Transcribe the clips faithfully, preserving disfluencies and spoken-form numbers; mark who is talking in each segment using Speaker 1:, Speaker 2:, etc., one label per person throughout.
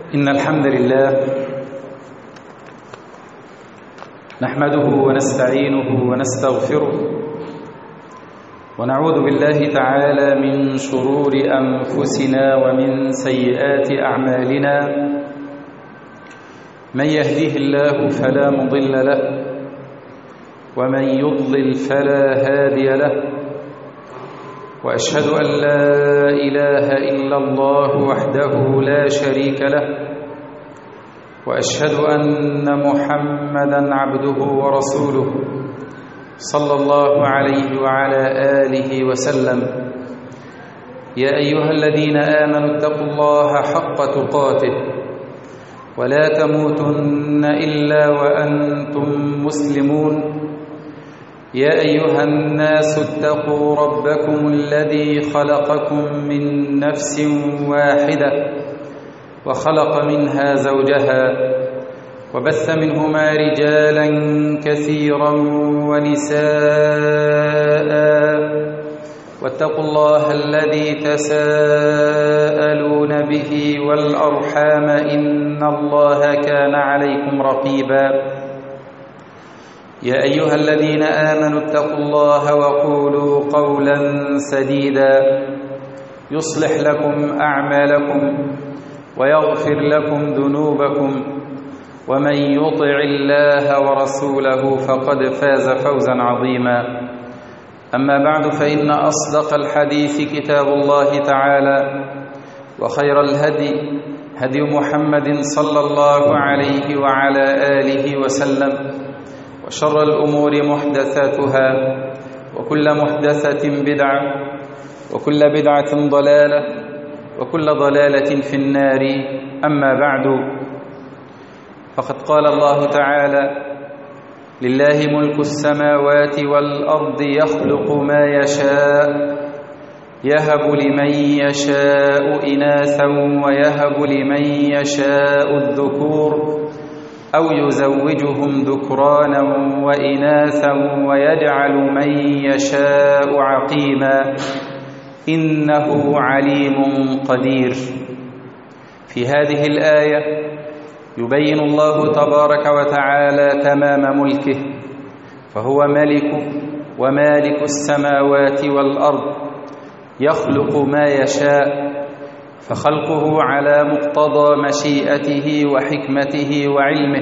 Speaker 1: إن الحمد لله نحمده ونستعينه ونستغفره ونعوذ بالله تعالى من شرور أنفسنا ومن سيئات أعمالنا. من يهديه الله فلا مضل له ومن يضلل فلا هادي له، وأشهد أن لا إله إلا الله وحده لا شريك له، وأشهد أن محمدًا عبده ورسوله صلى الله عليه وعلى آله وسلم. يا أيها الذين آمنوا اتقوا الله حق تقاته ولا تموتن إلا وأنتم مسلمون. يا أيها الناس اتقوا ربكم الذي خلقكم من نفس واحدة وخلق منها زوجها وبث منهما رجالا كثيرا ونساء، واتقوا الله الذي تساءلون به والأرحام إن الله كان عليكم رقيبا. يا أيها الذين آمنوا اتقوا الله وقولوا قولا سديدا يصلح لكم أعمالكم ويغفر لكم ذنوبكم، ومن يطع الله ورسوله فقد فاز فوزا عظيما. أما بعد، فإن أصدق الحديث كتاب الله تعالى، وخير الهدي هدي محمد صلى الله عليه وعلى آله وسلم، وشر الأمور محدثاتها، وكل محدثة بدعة، وكل بدعة ضلالة، وكل ضلالة في النار. أما بعد، فقد قال الله تعالى: لله ملك السماوات والأرض يخلق ما يشاء يهب لمن يشاء إناثا ويهب لمن يشاء الذكور أو يزوجهم ذكرانا وإناثا ويجعل من يشاء عقيما إنه عليم قدير. في هذه الآية يبين الله تبارك وتعالى تمام ملكه، فهو ملك ومالك السماوات والأرض، يخلق ما يشاء، فخلقه على مقتضى مشيئته وحكمته وعلمه،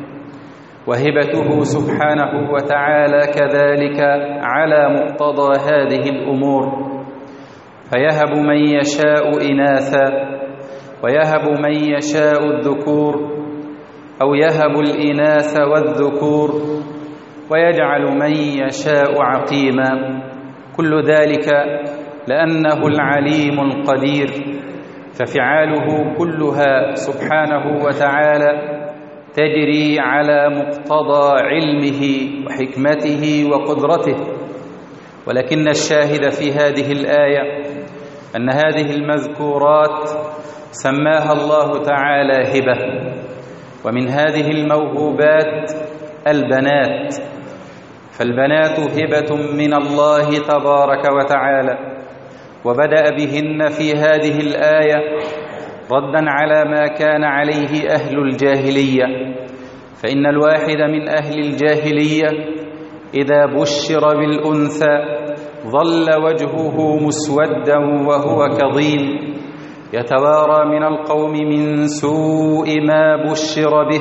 Speaker 1: وهبته سبحانه وتعالى كذلك على مقتضى هذه الأمور، فيهب من يشاء إناثا ويهب من يشاء الذكور أو يهب الإناث والذكور ويجعل من يشاء عقيما، كل ذلك لأنه العليم القدير، ففعاله كلها سبحانه وتعالى تجري على مقتضى علمه وحكمته وقدرته. ولكن الشاهد في هذه الآية أن هذه المذكورات سماها الله تعالى هبة، ومن هذه الموهوبات البنات، فالبنات هبة من الله تبارك وتعالى، وبدأ بهن في هذه الآية ردا على ما كان عليه أهل الجاهلية. فإن الواحد من أهل الجاهلية إذا بشر بالأنثى ظل وجهه مسودا وهو كظيم، يتوارى من القوم من سوء ما بشر به،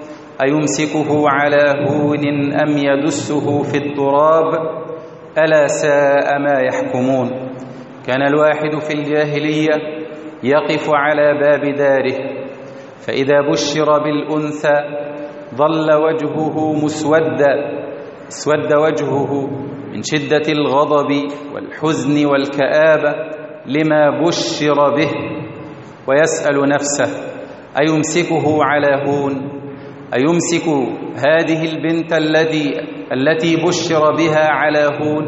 Speaker 1: أيمسكه على هون أم يدسه في التراب، ألا ساء ما يحكمون. كان الواحد في الجاهلية يقف على باب داره، فإذا بشر بالأنثى ظل وجهه مسودا، اسود وجهه من شدة الغضب والحزن والكآبة لما بشر به، ويسأل نفسه: أيمسكه على هون؟ أيمسك هذه البنت التي التي بشر بها على هون،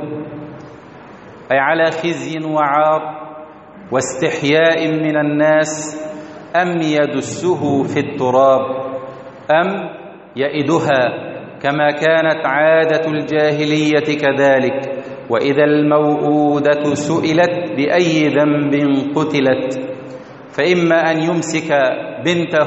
Speaker 1: أي على خزي وعار واستحياء من الناس، أم يدسه في التراب، أم يئدها كما كانت عادة الجاهلية كذلك، وإذا الموءودة سئلت بأي ذنب قتلت. فإما أن يمسك بنته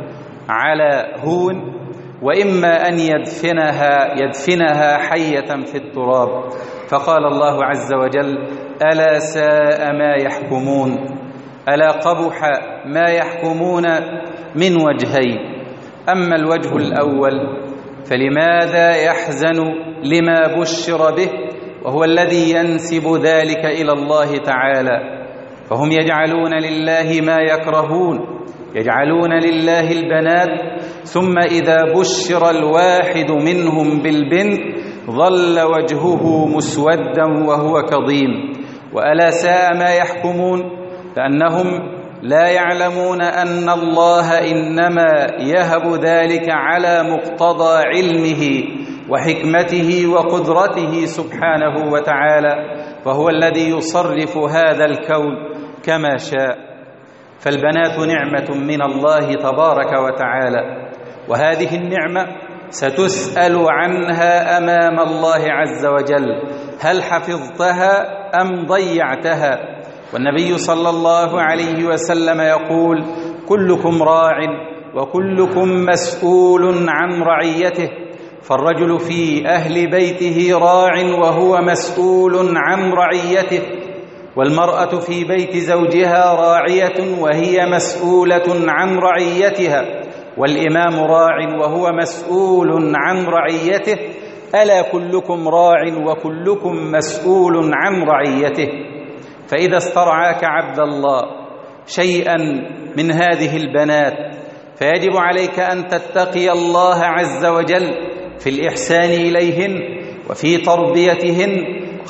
Speaker 1: على هون، وإما أن يدفنها يدفنها حية في التراب. فقال الله عز وجل: ألا ساء ما يحكمون، ألا قبح ما يحكمون من وجهين. أما الوجه الأول فلماذا يحزن لما بشر به وهو الذي ينسب ذلك إلى الله تعالى؟ فهم يجعلون لله ما يكرهون، يجعلون لله البنات، ثم إذا بشر الواحد منهم بالبنت ظل وجهه مسودا وهو كظيم. وألا ساء ما يحكمون، لأنهم لا يعلمون أن الله إنما يهب ذلك على مقتضى علمه وحكمته وقدرته سبحانه وتعالى، فهو الذي يصرف هذا الكون كما شاء. فالبنات نعمة من الله تبارك وتعالى، وهذه النعمة ستسأل عنها أمام الله عز وجل: هل حفظتها أم ضيعتها؟ والنبي صلى الله عليه وسلم يقول: كلكم راع وكلكم مسؤول عن رعيته. فالرجل في أهل بيته راع وهو مسؤول عن رعيته، والمرأة في بيت زوجها راعية وهي مسؤولة عن رعيتها، والإمام راع وهو مسؤول عن رعيته. ألا كلكم راع وكلكم مسؤول عن رعيته. فإذا استرعاك عبد الله شيئا من هذه البنات فيجب عليك أن تتقي الله عز وجل في الإحسان إليهن وفي تربيتهن،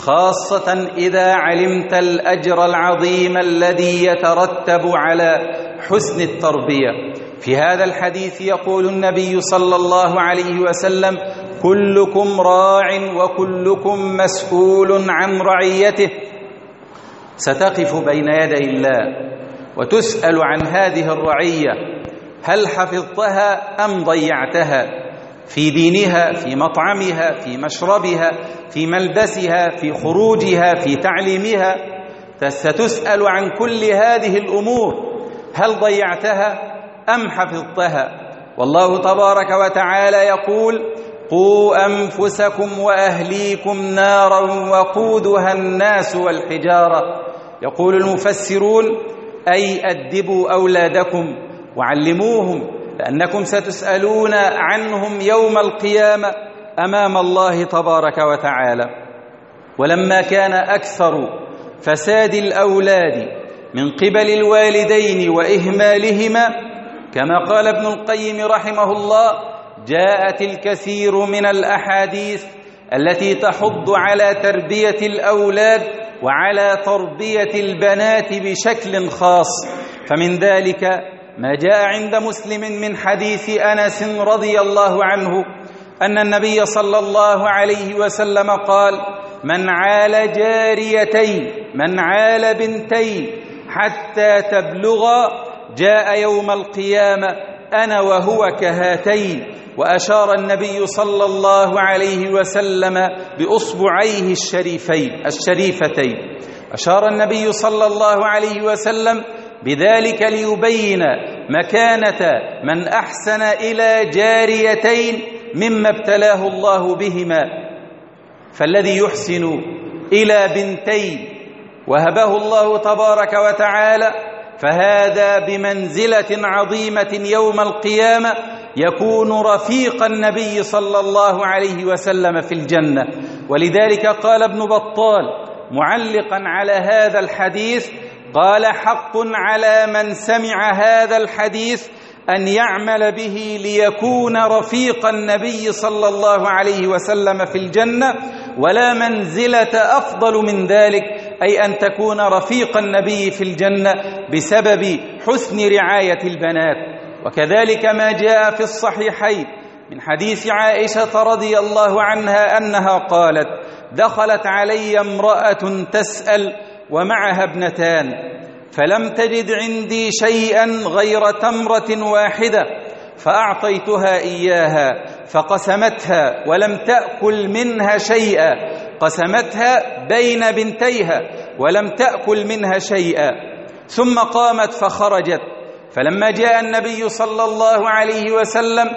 Speaker 1: خاصة إذا علمت الأجر العظيم الذي يترتب على حسن التربية. في هذا الحديث يقول النبي صلى الله عليه وسلم: كلكم راع وكلكم مسؤول عن رعيته. ستقف بين يدي الله وتسأل عن هذه الرعية: هل حفظتها أم ضيعتها؟ في دينها، في مطعمها، في مشربها، في ملبسها، في خروجها، في تعليمها. ستسأل عن كل هذه الأمور: هل ضيعتها أم حفظتها؟ والله تبارك وتعالى يقول: قوا أنفسكم وأهليكم نارا وقودها الناس والحجارة. يقول المفسرون: أي أدبوا أولادكم وعلموهم، لأنكم ستسألون عنهم يوم القيامة أمام الله تبارك وتعالى. ولما كان أكثر فساد الأولاد من قبل الوالدين وإهمالهما، كما قال ابن القيم رحمه الله: جاءت الكثير من الأحاديث التي تحض على تربية الأولاد وعلى تربية البنات بشكل خاص. فمن ذلك ما جاء عند مسلم من حديث أنس رضي الله عنه أن النبي صلى الله عليه وسلم قال: من عال جاريتين من عال بنتين حتى تبلغا جاء يوم القيامة أنا وهو كهاتين. وأشار النبي صلى الله عليه وسلم بأصبعيه الشريفين الشريفتين أشار النبي صلى الله عليه وسلم بذلك ليبين مكانة من أحسن إلى جاريتين مما ابتلاه الله بهما. فالذي يحسن إلى بنتين وهبه الله تبارك وتعالى فهذا بمنزلة عظيمة يوم القيامة، يكون رفيق النبي صلى الله عليه وسلم في الجنة. ولذلك قال ابن بطال معلقا على هذا الحديث، قال: حق على من سمع هذا الحديث أن يعمل به ليكون رفيق النبي صلى الله عليه وسلم في الجنة، ولا منزلة أفضل من ذلك، أي أن تكون رفيق النبي في الجنة بسبب حسن رعاية البنات. وكذلك ما جاء في الصحيحين من حديث عائشة رضي الله عنها أنها قالت: دخلت علي امرأة تسأل ومعها ابنتان، فلم تجد عندي شيئا غير تمرة واحدة، فأعطيتها إياها فقسمتها ولم تأكل منها شيئا، قسمتها بين بنتيها ولم تأكل منها شيئا. ثم قامت فخرجت. فلما جاء النبي صلى الله عليه وسلم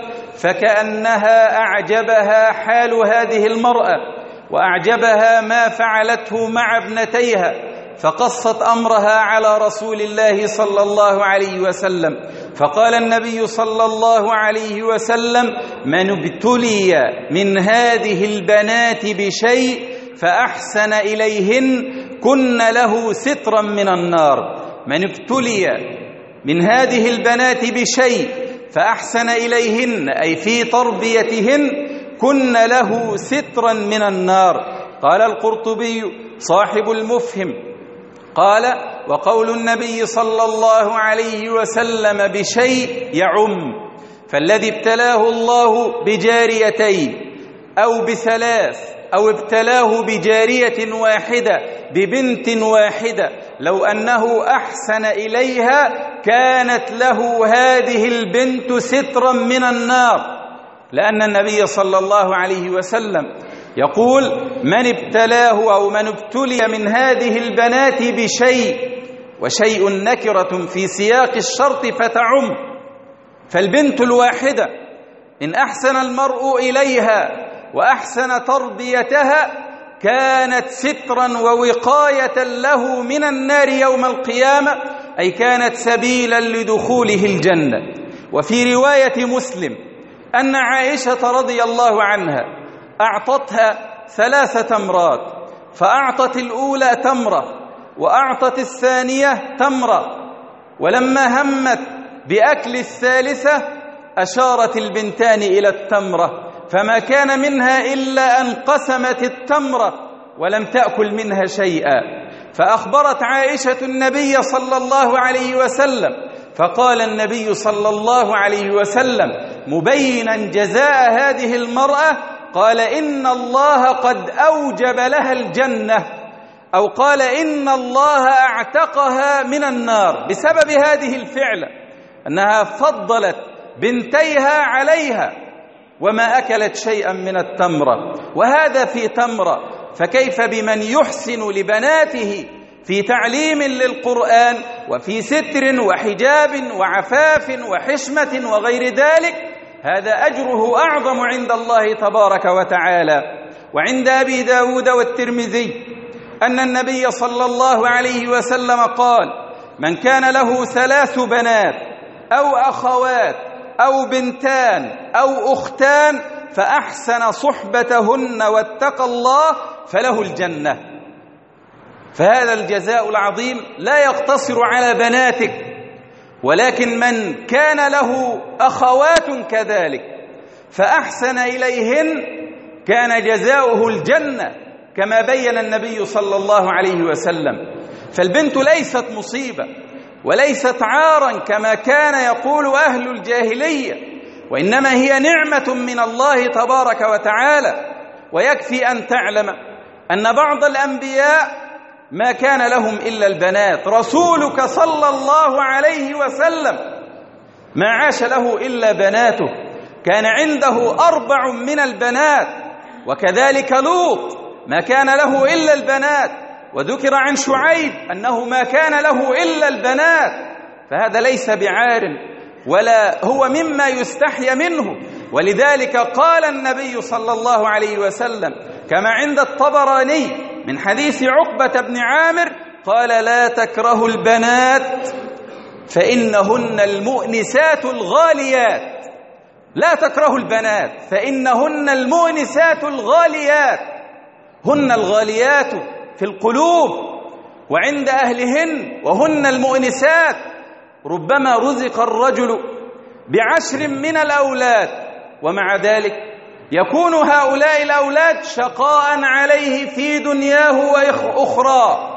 Speaker 1: فكأنها أعجبها حال هذه المرأة وأعجبها ما فعلته مع ابنتيها، فقصت أمرها على رسول الله صلى الله عليه وسلم. فقال النبي صلى الله عليه وسلم: من ابتلي من هذه البنات بشيء فأحسن إليهن كن له سترا من النار. من ابتلي من هذه البنات بشيء فأحسن إليهن أي في تربيتهن كن له سترا من النار. قال القرطبي صاحب المفهم قال: وقول النبي صلى الله عليه وسلم بشيء يعم، فالذي ابتلاه الله بجاريتين أو بثلاث أو ابتلاه بجارية واحدة ببنت واحدة لو أنه أحسن إليها كانت له هذه البنت سترا من النار، لأن النبي صلى الله عليه وسلم يقول: من ابتلاه أو من ابتلي من هذه البنات بشيء، وشيء نكرة في سياق الشرط فتعم، فالبنت الواحدة إن أحسن المرء إليها وأحسن تربيتها كانت سترا ووقاية له من النار يوم القيامة، أي كانت سبيلا لدخوله الجنة. وفي رواية مسلم أن عائشة رضي الله عنها أعطتها ثلاث تمرات، فأعطت الأولى تمرة وأعطت الثانية تمرة، ولما همت بأكل الثالثة أشارت البنتان إلى التمرة، فما كان منها إلا أن قسمت التمرة ولم تأكل منها شيئا. فأخبرت عائشة النبي صلى الله عليه وسلم، فقال النبي صلى الله عليه وسلم مبينا جزاء هذه المرأة، قال: إن الله قد أوجب لها الجنة، أو قال: إن الله أعتقها من النار بسبب هذه الفعلة، أنها فضلت بنتيها عليها وما أكلت شيئا من التمرة، وهذا في تمرة، فكيف بمن يحسن لبناته في تعليم للقرآن وفي ستر وحجاب وعفاف وحشمة وغير ذلك؟ هذا أجره أعظم عند الله تبارك وتعالى. وعند أبي داود والترمذي أن النبي صلى الله عليه وسلم قال: من كان له ثلاث بنات أو أخوات أو بنتان أو أختان فأحسن صحبتهن واتقى الله فله الجنة. فهذا الجزاء العظيم لا يقتصر على بناتك، ولكن من كان له أخوات كذلك فأحسن إليهن كان جزاؤه الجنة، كما بين النبي صلى الله عليه وسلم. فالبنت ليست مصيبة وليست عارا كما كان يقول أهل الجاهلية، وإنما هي نعمة من الله تبارك وتعالى. ويكفي أن تعلم أن بعض الأنبياء ما كان لهم إلا البنات. رسولك صلى الله عليه وسلم ما عاش له إلا بناته، كان عنده أربع من البنات. وكذلك لوط ما كان له إلا البنات، وذكر عن شعيب أنه ما كان له إلا البنات. فهذا ليس بعار ولا هو مما يستحي منه. ولذلك قال النبي صلى الله عليه وسلم كما عند الطبراني من حديث عقبة بن عامر قال: لا تكرهوا البنات فإنهن المؤنسات الغاليات. لا تكرهوا البنات فإنهن المؤنسات الغاليات، هن الغاليات في القلوب وعند أهلهن، وهن المؤنسات. ربما رزق الرجل بعشر من الأولاد ومع ذلك يكون هؤلاء الأولاد شقاء عليه في دنياه وأخرى.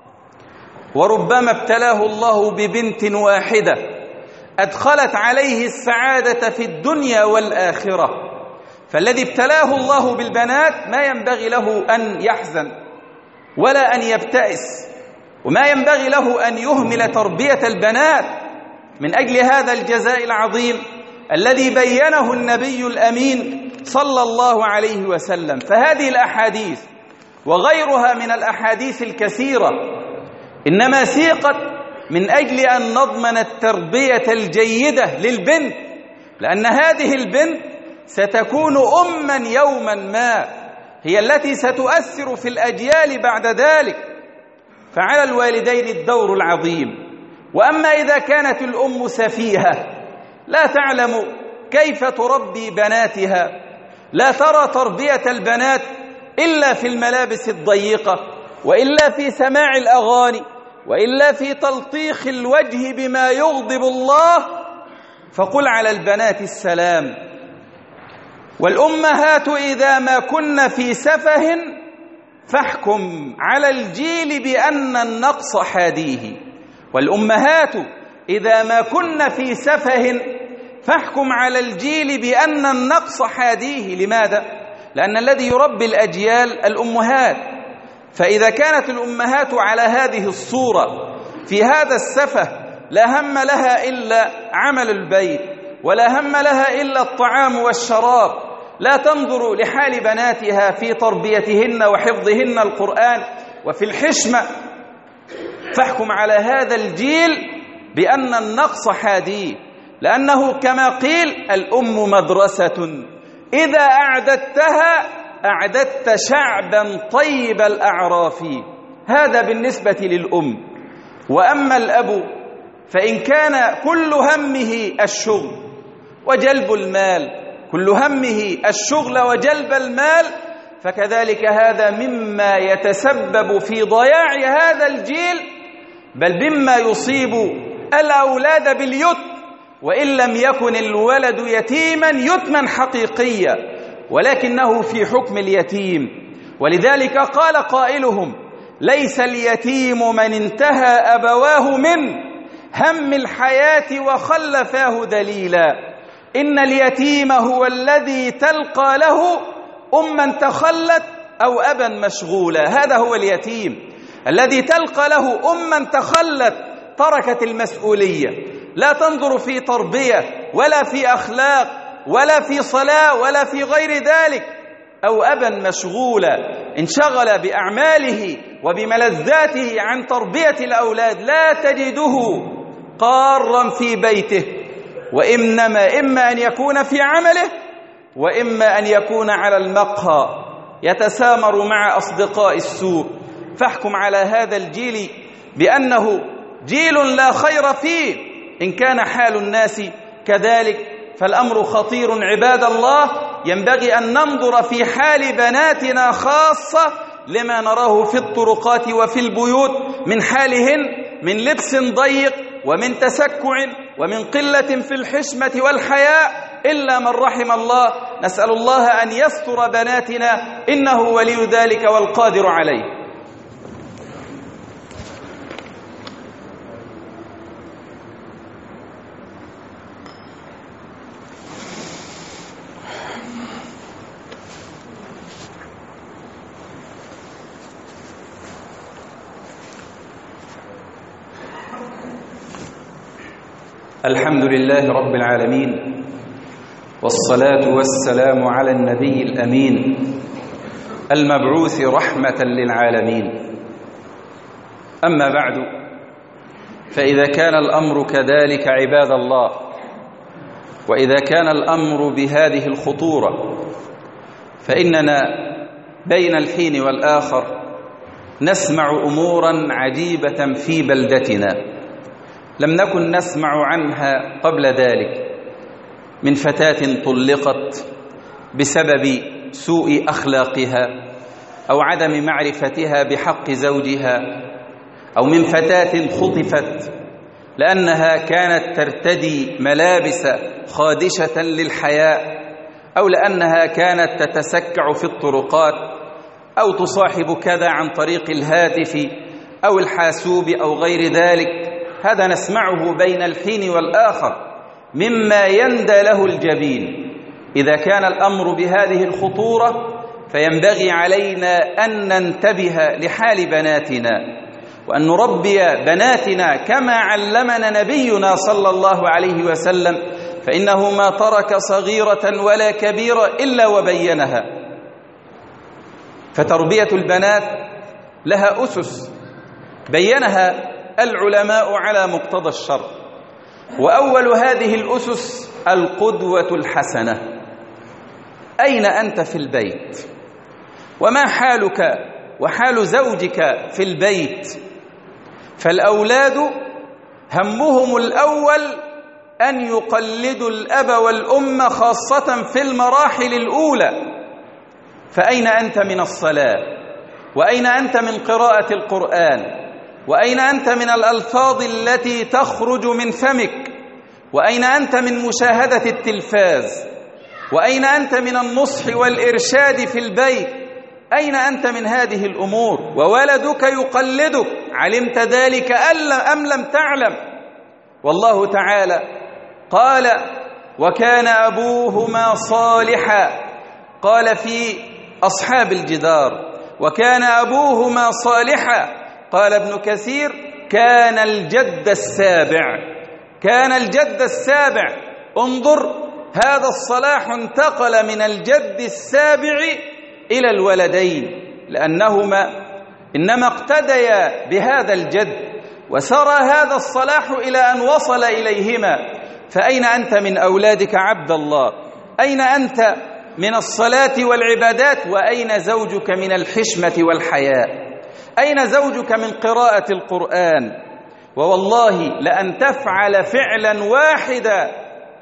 Speaker 1: وربما ابتلاه الله ببنت واحدة أدخلت عليه السعادة في الدنيا والآخرة. فالذي ابتلاه الله بالبنات ما ينبغي له أن يحزن ولا أن يبتئس، وما ينبغي له أن يهمل تربية البنات من أجل هذا الجزاء العظيم الذي بينه النبي الأمين صلى الله عليه وسلم. فهذه الأحاديث وغيرها من الأحاديث الكثيرة إنما سيقت من أجل أن نضمن التربية الجيدة للبنت، لأن هذه البنت ستكون أماً يوماً ما، هي التي ستؤثر في الأجيال بعد ذلك. فعلى الوالدين الدور العظيم. وأما إذا كانت الأم سفيهة لا تعلم كيف تربي بناتها، لا ترى تربية البنات إلا في الملابس الضيقة، وإلا في سماع الأغاني، وإلا في تلطيخ الوجه بما يغضب الله، فقل على البنات السلام. والأمهات إذا ما كن في سفه فاحكم على الجيل بأن النقص حاديه. والأمهات إذا ما كن في سفه فاحكم على الجيل بأن النقص حاديه. لماذا؟ لأن الذي يربي الأجيال الأمهات. فإذا كانت الأمهات على هذه الصورة في هذا السفه، لا هم لها إلا عمل البيت، ولا هم لها إلا الطعام والشراب، لا تنظر لحال بناتها في تربيتهن وحفظهن القرآن وفي الحشمة، فاحكم على هذا الجيل بأن النقص حاديه. لأنه كما قيل الأم مدرسة إذا أعددتها أعددت شعبا طيب الأعراف. هذا بالنسبة للأم. وأما الأب فإن كان كل همه الشغل وجلب المال، كل همه الشغل وجلب المال، فكذلك هذا مما يتسبب في ضياع هذا الجيل، بل مما يصيب الأولاد باليتم، وإن لم يكن الولد يتيما يتما حقيقيا ولكنه في حكم اليتيم. ولذلك قال قائلهم: ليس اليتيم من انتهى أبواه من هم الحياة وخلفاه دليلا، إن اليتيم هو الذي تلقى له أما تخلت أو أبا مشغولا. هذا هو اليتيم الذي تلقى له أما تخلت، تركت المسؤولية، لا تنظر في تربية ولا في أخلاق ولا في صلاة ولا في غير ذلك، أو أبا مشغولا انشغل بأعماله وبملذاته عن تربية الأولاد، لا تجده قارا في بيته، وإنما إما أن يكون في عمله وإما أن يكون على المقهى يتسامر مع أصدقاء السوء. فاحكم على هذا الجيل بأنه جيل لا خير فيه. إن كان حال الناس كذلك فالأمر خطير عباد الله. ينبغي أن ننظر في حال بناتنا خاصة لما نراه في الطرقات وفي البيوت من حالهن من لبس ضيق ومن تسكع ومن قلة في الحشمة والحياء إلا من رحم الله. نسأل الله أن يستر بناتنا إنه ولي ذلك والقادر عليه. الحمد لله رب العالمين، والصلاة والسلام على النبي الأمين المبعوث رحمة للعالمين. أما بعد، فإذا كان الأمر كذلك عباد الله، وإذا كان الأمر بهذه الخطورة، فإننا بين الحين والآخر نسمع أموراً عجيبة في بلدتنا لم نكن نسمع عنها قبل ذلك، من فتاة طلقت بسبب سوء أخلاقها أو عدم معرفتها بحق زوجها، أو من فتاة خطفت لأنها كانت ترتدي ملابس خادشة للحياء، أو لأنها كانت تتسكع في الطرقات، أو تصاحب كذا عن طريق الهاتف أو الحاسوب أو غير ذلك. هذا نسمعه بين الحين والآخر مما يندى له الجبين. إذا كان الأمر بهذه الخطورة فينبغي علينا أن ننتبه لحال بناتنا، وأن نربي بناتنا كما علمنا نبينا صلى الله عليه وسلم، فإنه ما ترك صغيرة ولا كبيرة إلا وبينها. فتربية البنات لها أسس بينها العلماء على مقتضى الشرع. وأول هذه الأسس القدوة الحسنة. أين أنت في البيت؟ وما حالك وحال زوجك في البيت؟ فالأولاد همهم الأول أن يقلدوا الأب والأم خاصة في المراحل الأولى. فأين أنت من الصلاة؟ وأين أنت من قراءة القرآن؟ وأين أنت من الألفاظ التي تخرج من فمك؟ وأين أنت من مشاهدة التلفاز؟ وأين أنت من النصح والإرشاد في البيت؟ أين أنت من هذه الأمور؟ وولدك يقلدك، علمت ذلك أم لم تعلم؟ والله تعالى قال: وكان أبوهما صالحا. قال في أصحاب الجدار: وكان أبوهما صالحا. قال ابن كثير: كان الجد السابع. كان الجد السابع. انظر، هذا الصلاح انتقل من الجد السابع إلى الولدين، لأنهما إنما اقتديا بهذا الجد، وسرى هذا الصلاح إلى أن وصل إليهما. فأين أنت من أولادك عبد الله؟ أين أنت من الصلاة والعبادات؟ وأين زوجك من الحشمة والحياء؟ أين زوجك من قراءة القرآن؟ ووالله لأن تفعل فعلا واحدا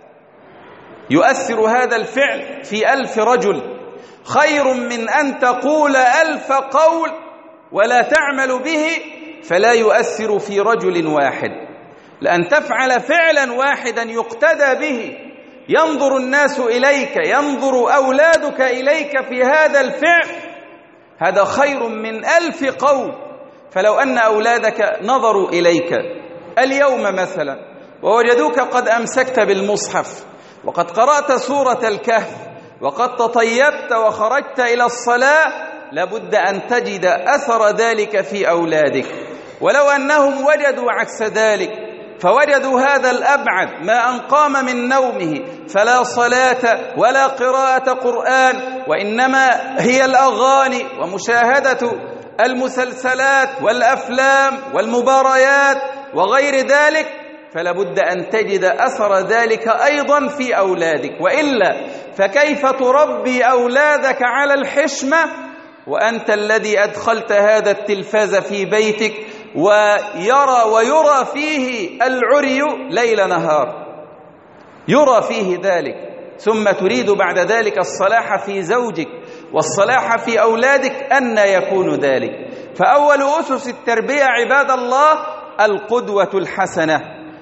Speaker 1: يؤثر هذا الفعل في ألف رجل خير من أن تقول ألف قول ولا تعمل به فلا يؤثر في رجل واحد. لأن تفعل فعلا واحدا يقتدى به، ينظر الناس إليك، ينظر أولادك إليك في هذا الفعل، هذا خير من ألف قول. فلو أن أولادك نظروا إليك اليوم مثلا ووجدوك قد أمسكت بالمصحف وقد قرأت سورة الكهف وقد تطيبت وخرجت إلى الصلاة، لابد أن تجد أثر ذلك في أولادك. ولو أنهم وجدوا عكس ذلك، فوجدوا هذا الأبعد، ما أن قام من نومه فلا صلاة ولا قراءة قرآن، وإنما هي الأغاني ومشاهدة المسلسلات والأفلام والمباريات وغير ذلك، فلابد أن تجد أثر ذلك أيضا في أولادك. وإلا فكيف تربي أولادك على الحشمة وأنت الذي أدخلت هذا التلفاز في بيتك ويرى ويرى فيه العري ليل نهار، يرى فيه ذلك، ثم تريد بعد ذلك الصلاح في زوجك والصلاح في أولادك؟ أن يكون ذلك؟ فأول أسس التربية عباد الله القدوة الحسنة.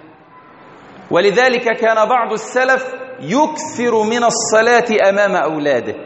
Speaker 1: ولذلك كان بعض السلف يكثر من الصلاة أمام أولاده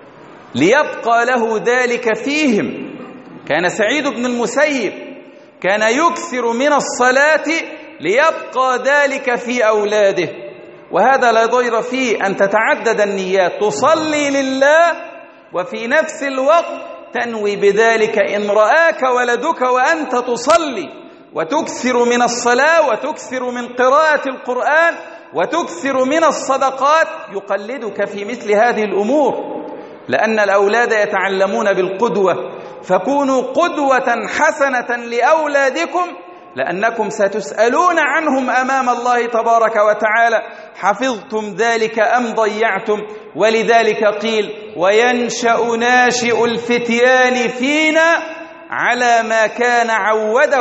Speaker 1: ليبقى له ذلك فيهم. كان سعيد بن المسيب كان يكثر من الصلاة ليبقى ذلك في أولاده. وهذا لا ضير فيه أن تتعدد النيات، تصلي لله وفي نفس الوقت تنوي بذلك إن رآك ولدك وأنت تصلي، وتكثر من الصلاة وتكثر من قراءة القرآن وتكثر من الصدقات، يقلدك في مثل هذه الأمور، لأن الأولاد يتعلمون بالقدوة. فكونوا قدوة حسنة لأولادكم، لأنكم ستسألون عنهم أمام الله تبارك وتعالى، حفظتم ذلك أم ضيعتم؟ ولذلك قيل: وينشأ ناشئ الفتيان فينا على ما كان عوده